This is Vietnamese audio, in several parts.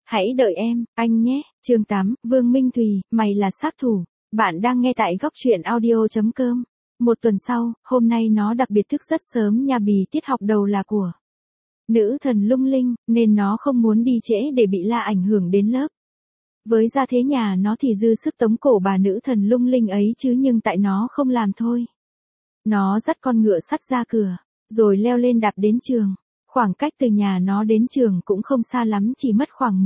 Hãy đợi em, anh nhé. Chương 8, Vương Minh Thùy, mày là sát thủ. Bạn đang nghe tại góc truyện audio.com. Một tuần sau, hôm nay nó đặc biệt thức rất sớm nha, bì tiết học đầu là của nữ thần lung linh, nên nó không muốn đi trễ để bị la ảnh hưởng đến lớp. Với gia thế nhà nó thì dư sức tống cổ bà nữ thần lung linh ấy chứ, nhưng tại nó không làm thôi. Nó dắt con ngựa sắt ra cửa, rồi leo lên đạp đến trường. Khoảng cách từ nhà nó đến trường cũng không xa lắm, chỉ mất khoảng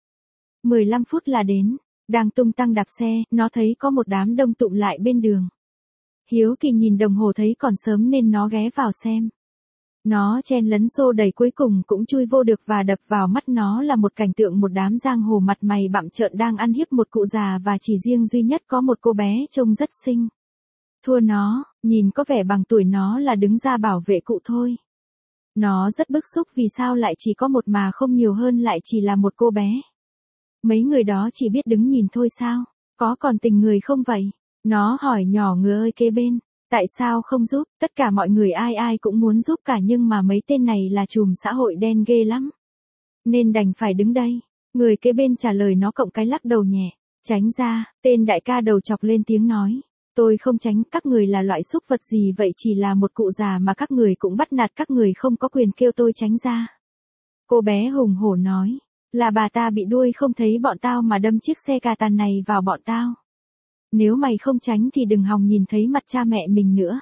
15 phút là đến. Đang tung tăng đạp xe, nó thấy có một đám đông tụm lại bên đường. Hiếu kỳ nhìn đồng hồ thấy còn sớm nên nó ghé vào xem. Nó chen lấn xô đẩy, cuối cùng cũng chui vô được, và đập vào mắt nó là một cảnh tượng một đám giang hồ mặt mày bặm trợn đang ăn hiếp một cụ già, và chỉ riêng duy nhất có một cô bé trông rất xinh. Thua nó, nhìn có vẻ bằng tuổi nó là đứng ra bảo vệ cụ thôi. Nó rất bức xúc vì sao lại chỉ có một mà không nhiều hơn lại chỉ là một cô bé. Mấy người đó chỉ biết đứng nhìn thôi sao? Có còn tình người không vậy? Nó hỏi nhỏ ngựa ơi kế bên. Tại sao không giúp? Tất cả mọi người ai ai cũng muốn giúp cả, nhưng mà mấy tên này là trùm xã hội đen ghê lắm. Nên đành phải đứng đây. Người kế bên trả lời nó cộng cái lắc đầu nhẹ. Tránh ra, tên đại ca đầu chọc lên tiếng nói. Tôi không tránh, các người là loại súc vật gì vậy, chỉ là một cụ già mà các người cũng bắt nạt, các người không có quyền kêu tôi tránh ra. Cô bé hùng hổ nói. Là bà ta bị đuôi không thấy bọn tao mà đâm chiếc xe cà tàn này vào bọn tao. Nếu mày không tránh thì đừng hòng nhìn thấy mặt cha mẹ mình nữa.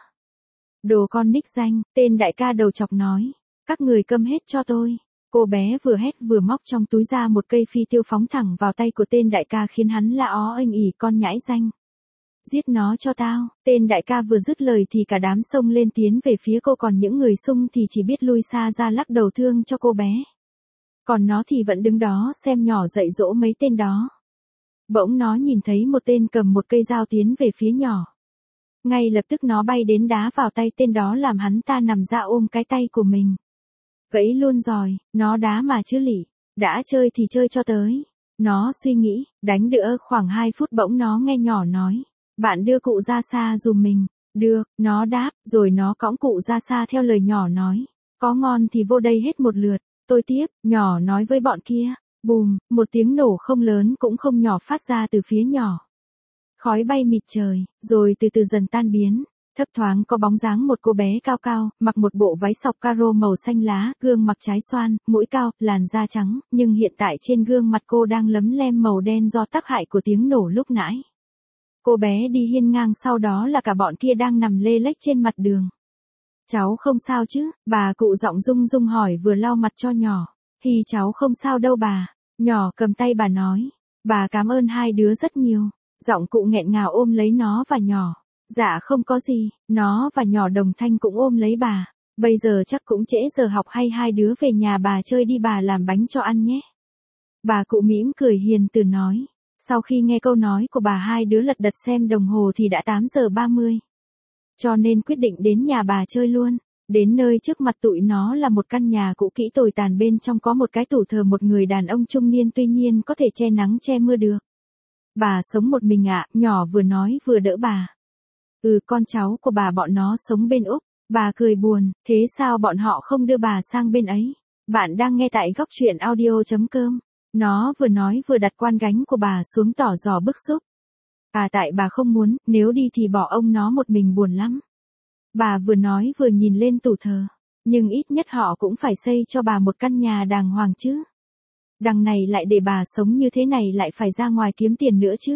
Đồ con ních danh, tên đại ca đầu chọc nói. Các người câm hết cho tôi. Cô bé vừa hét vừa móc trong túi ra một cây phi tiêu phóng thẳng vào tay của tên đại ca, khiến hắn la ó inh ỉ, con nhãi danh. Giết nó cho tao. Tên đại ca vừa dứt lời thì cả đám xông lên tiến về phía cô, còn những người xung thì chỉ biết lui xa ra lắc đầu thương cho cô bé. Còn nó thì vẫn đứng đó xem nhỏ dạy dỗ mấy tên đó. Bỗng nó nhìn thấy một tên cầm một cây dao tiến về phía nhỏ. Ngay lập tức nó bay đến đá vào tay tên đó, làm hắn ta nằm ra ôm cái tay của mình. Gãy luôn rồi, nó đá mà chứ lỉ. Đã chơi thì chơi cho tới. Nó suy nghĩ, đánh đỡ khoảng 2 phút bỗng nó nghe nhỏ nói. Bạn đưa cụ ra xa dùm mình. Được, nó đáp, rồi nó cõng cụ ra xa theo lời nhỏ nói. Có ngon thì vô đây hết một lượt. Tôi tiếp, nhỏ nói với bọn kia. Bùm, một tiếng nổ không lớn cũng không nhỏ phát ra từ phía nhỏ. Khói bay mịt trời, rồi từ từ dần tan biến. Thấp thoáng có bóng dáng một cô bé cao cao, mặc một bộ váy sọc caro màu xanh lá, gương mặt trái xoan, mũi cao, làn da trắng, nhưng hiện tại trên gương mặt cô đang lấm lem màu đen do tác hại của tiếng nổ lúc nãy. Cô bé đi hiên ngang, sau đó là cả bọn kia đang nằm lê lếch trên mặt đường. Cháu không sao chứ? Bà cụ giọng rung rung hỏi vừa lau mặt cho nhỏ. Thì cháu không sao đâu bà. Nhỏ cầm tay bà nói. Bà cảm ơn hai đứa rất nhiều. Giọng cụ nghẹn ngào ôm lấy nó và nhỏ. Dạ không có gì. Nó và nhỏ đồng thanh cũng ôm lấy bà. Bây giờ chắc cũng trễ giờ học, hay hai đứa về nhà bà chơi đi, bà làm bánh cho ăn nhé. Bà cụ mỉm cười hiền từ nói. Sau khi nghe câu nói của bà, hai đứa lật đật xem đồng hồ thì đã 8 giờ 30. Cho nên quyết định đến nhà bà chơi luôn. Đến nơi, trước mặt tụi nó là một căn nhà cũ kỹ tồi tàn, bên trong có một cái tủ thờ một người đàn ông trung niên, tuy nhiên có thể che nắng che mưa được. Bà sống một mình ạ, nhỏ vừa nói vừa đỡ bà. Con cháu của bà bọn nó sống bên Úc. Bà cười buồn, thế sao bọn họ không đưa bà sang bên ấy? Bạn đang nghe tại góc truyện audio.com. Nó vừa nói vừa đặt quan gánh của bà xuống, tỏ rõ bức xúc. Tại bà không muốn, nếu đi thì bỏ ông nó một mình buồn lắm. Bà vừa nói vừa nhìn lên tủ thờ. Nhưng ít nhất họ cũng phải xây cho bà một căn nhà đàng hoàng chứ. Đằng này lại để bà sống như thế này, lại phải ra ngoài kiếm tiền nữa chứ.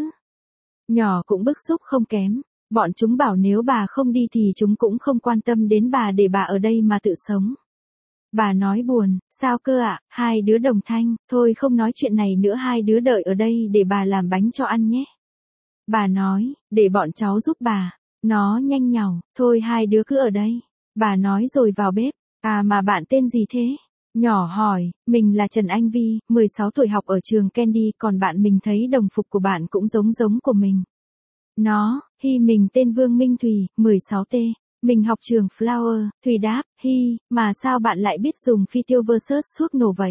Nhỏ cũng bức xúc không kém. Bọn chúng bảo nếu bà không đi thì chúng cũng không quan tâm đến bà, để bà ở đây mà tự sống. Bà nói buồn, sao cơ ạ? Hai đứa đồng thanh, thôi không nói chuyện này nữa, hai đứa đợi ở đây để bà làm bánh cho ăn nhé. Bà nói, để bọn cháu giúp bà. Nó nhanh nhảu, thôi hai đứa cứ ở đây. Bà nói rồi vào bếp. Mà bạn tên gì thế? Nhỏ hỏi, mình là Trần Anh Vi, 16 tuổi, học ở trường Candy, còn bạn mình thấy đồng phục của bạn cũng giống của mình. Nó, mình tên Vương Minh Thùy, 16T. Mình học trường Flower. Thùy đáp, mà sao bạn lại biết dùng phi tiêu versus thuốc nổ vậy?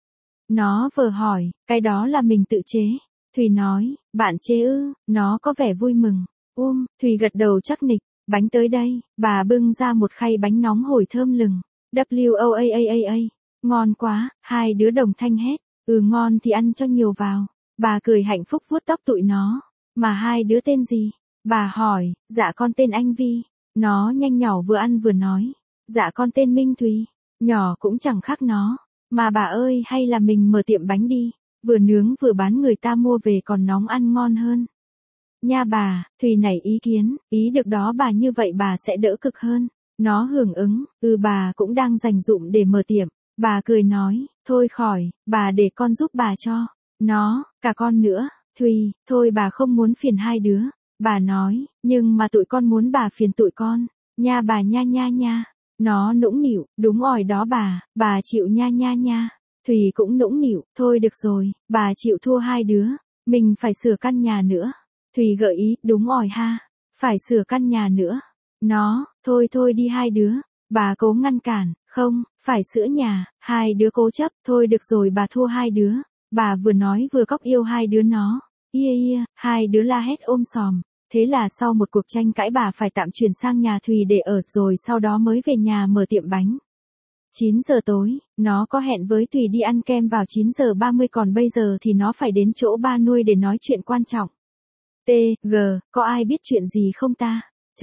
Nó vừa hỏi, cái đó là mình tự chế. Thùy nói, bạn chế ư? Nó có vẻ vui mừng. Thùy gật đầu chắc nịch. Bánh tới đây. Bà bưng ra một khay bánh nóng hổi thơm lừng. WOAAAA. Ngon quá. Hai đứa đồng thanh hét. Ngon thì ăn cho nhiều vào. Bà cười hạnh phúc vuốt tóc tụi nó. Mà hai đứa tên gì? Bà hỏi, dạ con tên Anh Vi. Nó nhanh nhỏ vừa ăn vừa nói. Dạ con tên Minh Thùy. Nhỏ cũng chẳng khác nó. Mà bà ơi hay là mình mở tiệm bánh đi. Vừa nướng vừa bán người ta mua về còn nóng ăn ngon hơn. Nha bà, Thùy nảy ý kiến, ý được đó bà, như vậy bà sẽ đỡ cực hơn. Nó hưởng ứng, bà cũng đang dành dụm để mở tiệm. Bà cười nói, thôi khỏi, bà để con giúp bà cho. Nó, cả con nữa, Thùy, thôi bà không muốn phiền hai đứa. Bà nói, nhưng mà tụi con muốn bà phiền tụi con. Nha bà nha nha nha. Nó nũng nịu, đúng rồi đó bà chịu nha nha nha. Thùy cũng nũng nịu, thôi được rồi, bà chịu thua hai đứa. Mình phải sửa căn nhà nữa. Thùy gợi ý, đúng rồi ha, phải sửa căn nhà nữa. Nó, thôi thôi đi hai đứa. Bà cố ngăn cản, không, phải sửa nhà. Hai đứa cố chấp, thôi được rồi bà thua hai đứa. Bà vừa nói vừa cóc yêu hai đứa nó. Hai đứa la hét ôm sòm. Thế là sau một cuộc tranh cãi bà phải tạm chuyển sang nhà Thùy để ở rồi sau đó mới về nhà mở tiệm bánh. 9 giờ tối, nó có hẹn với Thùy đi ăn kem vào 9 giờ 30 còn bây giờ thì nó phải đến chỗ ba nuôi để nói chuyện quan trọng. Có ai biết chuyện gì không ta?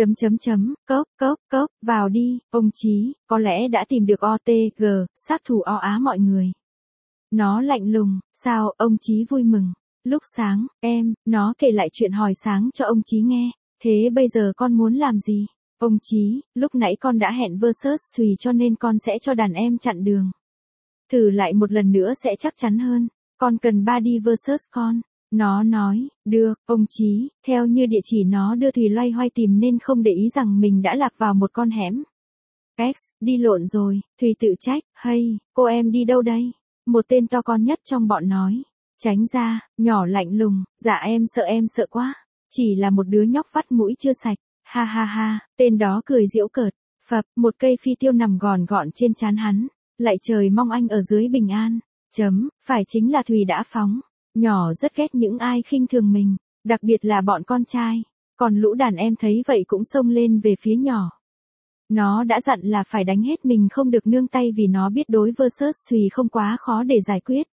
Cốc, vào đi, ông Chí, có lẽ đã tìm được sát thủ o á mọi người. Nó lạnh lùng, sao, ông Chí vui mừng. Lúc sáng, nó kể lại chuyện hồi sáng cho ông Chí nghe. Thế bây giờ con muốn làm gì? Ông Chí, lúc nãy con đã hẹn versus Thùy cho nên con sẽ cho đàn em chặn đường. Thử lại một lần nữa sẽ chắc chắn hơn. Con cần ba đi versus con. Nó nói, được, ông Chí, theo như địa chỉ nó đưa Thùy loay hoay tìm nên không để ý rằng mình đã lạc vào một con hẻm. Đi lộn rồi, Thùy tự trách, hey, cô em đi đâu đây? Một tên to con nhất trong bọn nói. Tránh ra, nhỏ lạnh lùng, dạ em sợ quá. Chỉ là một đứa nhóc vắt mũi chưa sạch. Ha ha ha, tên đó cười giễu cợt. Phập, một cây phi tiêu nằm gọn gọn trên trán hắn. Lạy trời mong anh ở dưới bình an. Phải chính là Thùy đã phóng. Nhỏ rất ghét những ai khinh thường mình, đặc biệt là bọn con trai. Còn lũ đàn em thấy vậy cũng xông lên về phía nhỏ. Nó đã dặn là phải đánh hết mình không được nương tay vì nó biết đối versus Thùy không quá khó để giải quyết.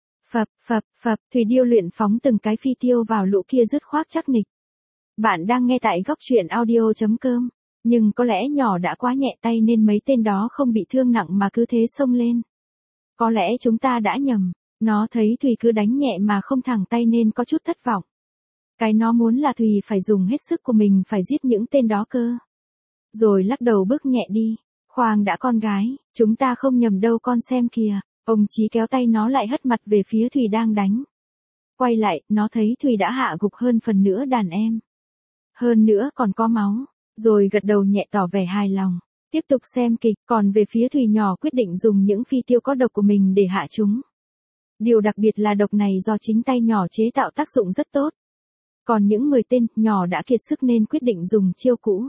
Phập, Thùy điêu luyện phóng từng cái phi tiêu vào lũ kia dứt khoát chắc nịch. Bạn đang nghe tại góc truyện audio.com. Nhưng có lẽ nhỏ đã quá nhẹ tay nên mấy tên đó không bị thương nặng mà cứ thế xông lên. Có lẽ chúng ta đã nhầm. Nó thấy Thùy cứ đánh nhẹ mà không thẳng tay nên có chút thất vọng. Cái nó muốn là Thùy phải dùng hết sức của mình phải giết những tên đó cơ. Rồi lắc đầu bước nhẹ đi. Khoan đã con gái, chúng ta không nhầm đâu con xem kìa. Ông Chí kéo tay nó lại hất mặt về phía Thùy đang đánh. Quay lại, nó thấy Thùy đã hạ gục hơn phần nữa đàn em. Hơn nữa còn có máu. Rồi gật đầu nhẹ tỏ vẻ hài lòng. Tiếp tục xem kịch, còn về phía Thùy nhỏ quyết định dùng những phi tiêu có độc của mình để hạ chúng. Điều đặc biệt là độc này do chính tay nhỏ chế tạo tác dụng rất tốt. Còn những 10 tên, nhỏ đã kiệt sức nên quyết định dùng chiêu cũ.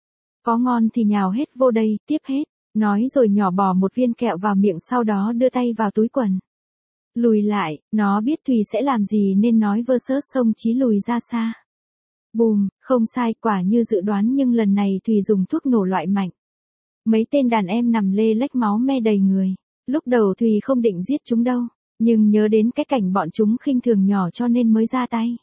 Có ngon thì nhào hết vô đây, tiếp hết. Nói rồi nhỏ bỏ một viên kẹo vào miệng sau đó đưa tay vào túi quần. Lùi lại, nó biết Thùy sẽ làm gì nên nói versus xông Chí lùi ra xa. Bùm, không sai, quả như dự đoán nhưng lần này Thùy dùng thuốc nổ loại mạnh. Mấy tên đàn em nằm lê lách máu me đầy người. Lúc đầu Thùy không định giết chúng đâu. Nhưng nhớ đến cái cảnh bọn chúng khinh thường nhỏ cho nên mới ra tay.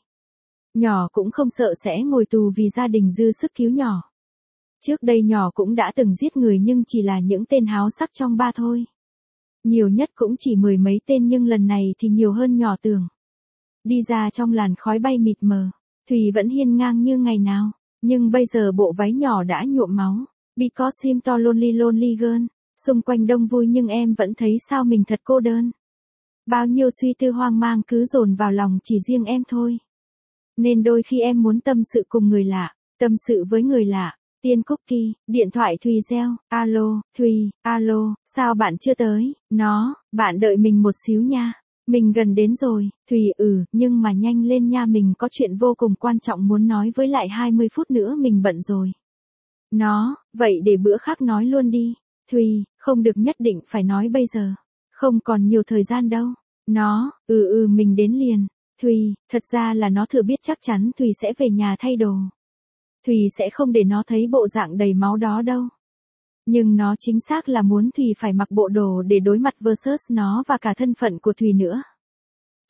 Nhỏ cũng không sợ sẽ ngồi tù vì gia đình dư sức cứu nhỏ. Trước đây nhỏ cũng đã từng giết người nhưng chỉ là những tên háo sắc trong ba thôi. Nhiều nhất cũng chỉ 10 mấy tên nhưng lần này thì nhiều hơn nhỏ tưởng. Đi ra trong làn khói bay mịt mờ, Thùy vẫn hiên ngang như ngày nào. Nhưng bây giờ bộ váy nhỏ đã nhuộm máu. Because I'm so lonely girl. Xung quanh đông vui nhưng em vẫn thấy sao mình thật cô đơn. Bao nhiêu suy tư hoang mang cứ dồn vào lòng chỉ riêng em thôi. Nên đôi khi em muốn tâm sự cùng người lạ, tâm sự với người lạ. Tiên Cookie, điện thoại Thùy reo, alo, Thùy, alo, sao bạn chưa tới? Nó, bạn đợi mình một xíu nha. Mình gần đến rồi, Thùy nhưng mà nhanh lên nha mình có chuyện vô cùng quan trọng muốn nói với lại 20 phút nữa mình bận rồi. Nó, vậy để bữa khác nói luôn đi. Thùy, không được nhất định phải nói bây giờ. Không còn nhiều thời gian đâu. Nó, mình đến liền. Thùy, thật ra là nó thừa biết chắc chắn Thùy sẽ về nhà thay đồ. Thùy sẽ không để nó thấy bộ dạng đầy máu đó đâu. Nhưng nó chính xác là muốn Thùy phải mặc bộ đồ để đối mặt versus nó và cả thân phận của Thùy nữa.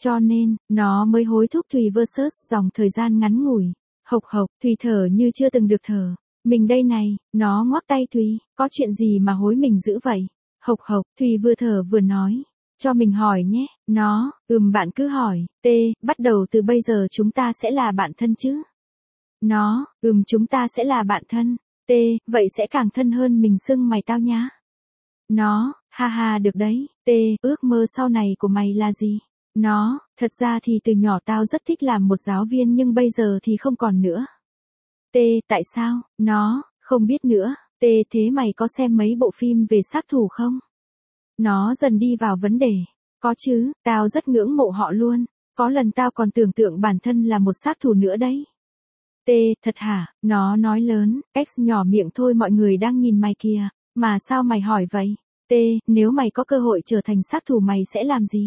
Cho nên, nó mới hối thúc Thùy versus dòng thời gian ngắn ngủi. Hộc hộc, Thùy thở như chưa từng được thở. Mình đây này, nó ngoắc tay Thùy, có chuyện gì mà hối mình dữ vậy? Hộc hộc, Thùy vừa thở vừa nói. Cho mình hỏi nhé, nó, bạn cứ hỏi, bắt đầu từ bây giờ chúng ta sẽ là bạn thân chứ? Nó, chúng ta sẽ là bạn thân. Vậy sẽ càng thân hơn mình xưng mày tao nhá. Nó, ha ha được đấy. Ước mơ sau này của mày là gì? Nó, thật ra thì từ nhỏ tao rất thích làm một giáo viên nhưng bây giờ thì không còn nữa. Tại sao? Nó, không biết nữa. Thế mày có xem mấy bộ phim về sát thủ không? Nó dần đi vào vấn đề. Có chứ, tao rất ngưỡng mộ họ luôn. Có lần tao còn tưởng tượng bản thân là một sát thủ nữa đấy. Thật hả? Nó nói lớn, X nhỏ miệng thôi mọi người đang nhìn mày kìa. Mà sao mày hỏi vậy? Nếu mày có cơ hội trở thành sát thủ mày sẽ làm gì?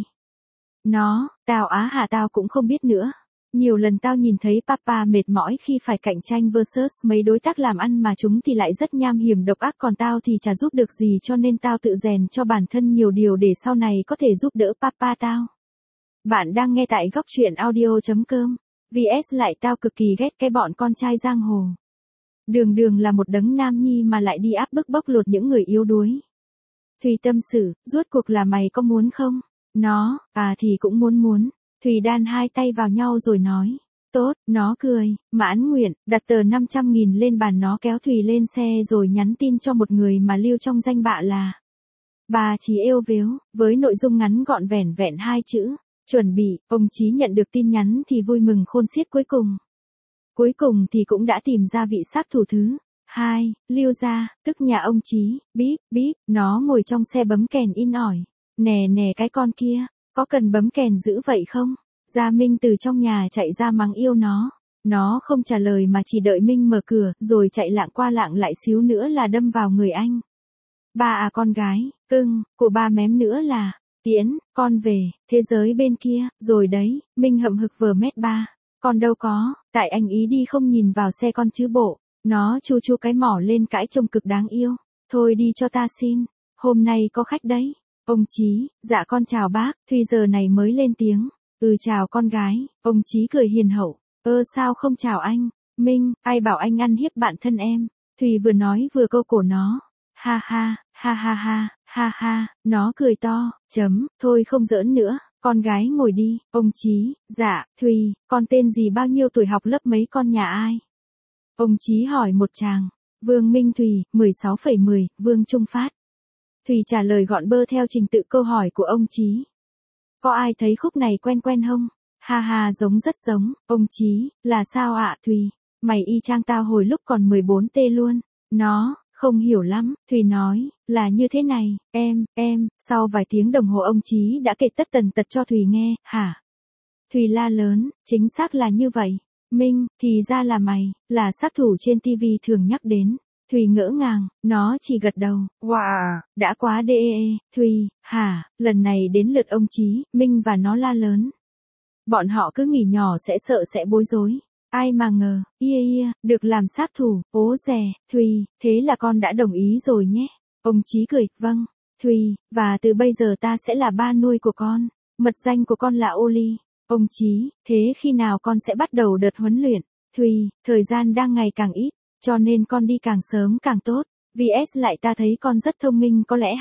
Nó, tao cũng không biết nữa. Nhiều lần tao nhìn thấy papa mệt mỏi khi phải cạnh tranh versus mấy đối tác làm ăn mà chúng thì lại rất nham hiểm độc ác còn tao thì chả giúp được gì cho nên tao tự rèn cho bản thân nhiều điều để sau này có thể giúp đỡ papa tao. Bạn đang nghe tại góc truyện audio.com. VS lại tao cực kỳ ghét cái bọn con trai giang hồ. Đường đường là một đấng nam nhi mà lại đi áp bức bóc lột những người yếu đuối. Thùy tâm sự, rốt cuộc là mày có muốn không? Nó, thì cũng muốn. Thùy đan hai tay vào nhau rồi nói. Tốt, nó cười, mãn nguyện, đặt tờ 500.000 lên bàn nó kéo Thùy lên xe rồi nhắn tin cho một người mà lưu trong danh bạ là Bà Chí êu vếu, với nội dung ngắn gọn vẻn vẹn 2 chữ. Chuẩn bị, ông Chí nhận được tin nhắn thì vui mừng khôn xiết cuối cùng. Cuối cùng thì cũng đã tìm ra vị sát thủ thứ 2, Lưu gia, tức nhà ông Chí, bíp, nó ngồi trong xe bấm kèn in ỏi. Nè cái con kia, có cần bấm kèn dữ vậy không? Gia Minh từ trong nhà chạy ra mắng yêu nó. Nó không trả lời mà chỉ đợi Minh mở cửa, rồi chạy lạng qua lạng lại xíu nữa là đâm vào người anh. Ba con gái, cưng, của ba mém nữa là, Tiễn, con về, thế giới bên kia, rồi đấy, Minh hậm hực vờ mét ba. Con đâu có, tại anh ý đi không nhìn vào xe con chứ bộ. Nó chu cái mỏ lên cãi trông cực đáng yêu. Thôi đi cho ta xin, hôm nay có khách đấy. Ông Chí, dạ con chào bác, Thùy giờ này mới lên tiếng. Chào con gái, ông Chí cười hiền hậu. Sao không chào anh? Minh, ai bảo anh ăn hiếp bạn thân em? Thùy vừa nói vừa câu cổ nó. Ha ha, nó cười to, thôi không giỡn nữa, con gái ngồi đi, ông Chí, dạ, Thùy, con tên gì bao nhiêu tuổi học lớp mấy con nhà ai? Ông Chí hỏi một chàng, Vương Minh Thùy, 16,10, Vương Trung Phát. Thùy trả lời gọn bơ theo trình tự câu hỏi của ông Chí. Có ai thấy khúc này quen không? Ha, giống rất giống, ông Chí, là sao ạ Thùy? Mày y chang tao hồi lúc còn 14T luôn. Nó, không hiểu lắm, Thùy nói, là như thế này, em, sau vài tiếng đồng hồ ông Chí đã kể tất tần tật cho Thùy nghe, hả? Thùy la lớn, chính xác là như vậy. Minh, thì ra là mày, là sát thủ trên TV thường nhắc đến. Thùy ngỡ ngàng, nó chỉ gật đầu, wow, đã quá Thùy, hả, lần này đến lượt ông Chí, Minh và nó la lớn. Bọn họ cứ nghĩ nhỏ sẽ sợ sẽ bối rối. Ai mà ngờ, được làm sát thủ, dè, Thùy, thế là con đã đồng ý rồi nhé. Ông Chí cười, vâng, Thùy, và từ bây giờ ta sẽ là ba nuôi của con. Mật danh của con là Oli. Ông Chí, thế khi nào con sẽ bắt đầu đợt huấn luyện? Thùy, thời gian đang ngày càng ít, cho nên con đi càng sớm càng tốt. VS lại ta thấy con rất thông minh có lẽ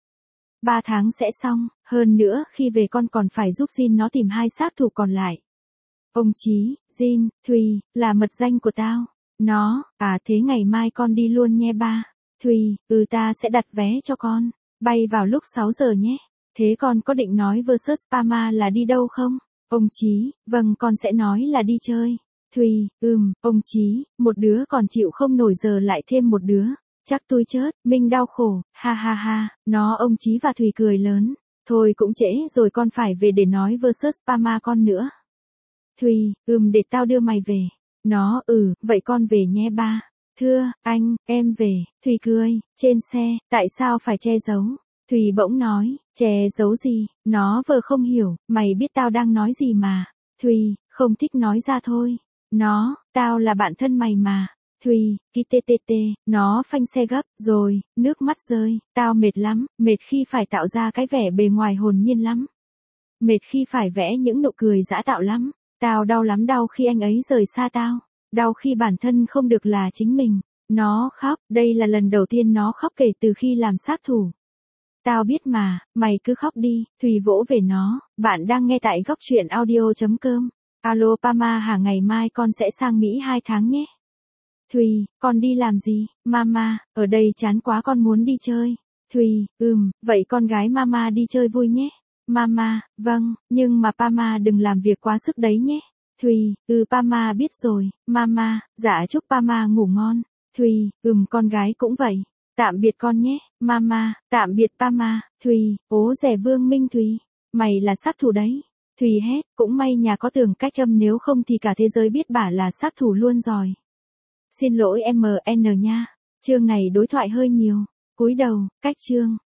2-3 tháng sẽ xong, hơn nữa khi về con còn phải giúp Jin nó tìm 2 sát thủ còn lại. Ông Chí, Jin, Thùy, là mật danh của tao. Nó, thế ngày mai con đi luôn nhé ba. Thùy, ta sẽ đặt vé cho con. Bay vào lúc 6 giờ nhé. Thế con có định nói versus Pama là đi đâu không? Ông Chí, vâng con sẽ nói là đi chơi. Thùy, ông Chí, một đứa còn chịu không nổi giờ lại thêm một đứa. Chắc tôi chết, Minh đau khổ, ha, nó ông Chí và Thùy cười lớn. Thôi cũng trễ rồi con phải về để nói versus Pama con nữa. Thùy, để tao đưa mày về. Nó, vậy con về nhé ba. Thưa, anh, em về. Thùy cười, trên xe, tại sao phải che giấu? Thùy bỗng nói, che giấu gì? Nó vờ không hiểu, mày biết tao đang nói gì mà. Thùy, không thích nói ra thôi. Nó, tao là bạn thân mày mà. Thùy, nó phanh xe gấp, rồi, nước mắt rơi, tao mệt lắm, mệt khi phải tạo ra cái vẻ bề ngoài hồn nhiên lắm. Mệt khi phải vẽ những nụ cười dã tạo lắm. Tao đau lắm, đau khi anh ấy rời xa tao. Đau khi bản thân không được là chính mình. Nó khóc, đây là lần đầu tiên nó khóc kể từ khi làm sát thủ. Tao biết mà, mày cứ khóc đi, Thùy vỗ về nó. Bạn đang nghe tại góc truyện audio.com. Alo Pama hả, ngày mai con sẽ sang Mỹ 2 tháng nhé. Thùy, con đi làm gì? Mama, ở đây chán quá, con muốn đi chơi. Thùy, vậy con gái Mama đi chơi vui nhé. Mama, vâng, nhưng mà Pama đừng làm việc quá sức đấy nhé. Thùy, Pama biết rồi. Mama, dạ chúc Pama ngủ ngon. Thùy, con gái cũng vậy. Tạm biệt con nhé. Mama, tạm biệt Pama. Thùy, ố rẻ Vương Minh Thùy. Mày là sát thủ đấy. Thùy hét, cũng may nhà có tường cách âm, nếu không thì cả thế giới biết bả là sát thủ luôn rồi. Xin lỗi MN nha. Chương này đối thoại hơi nhiều. Cúi đầu, cách chương.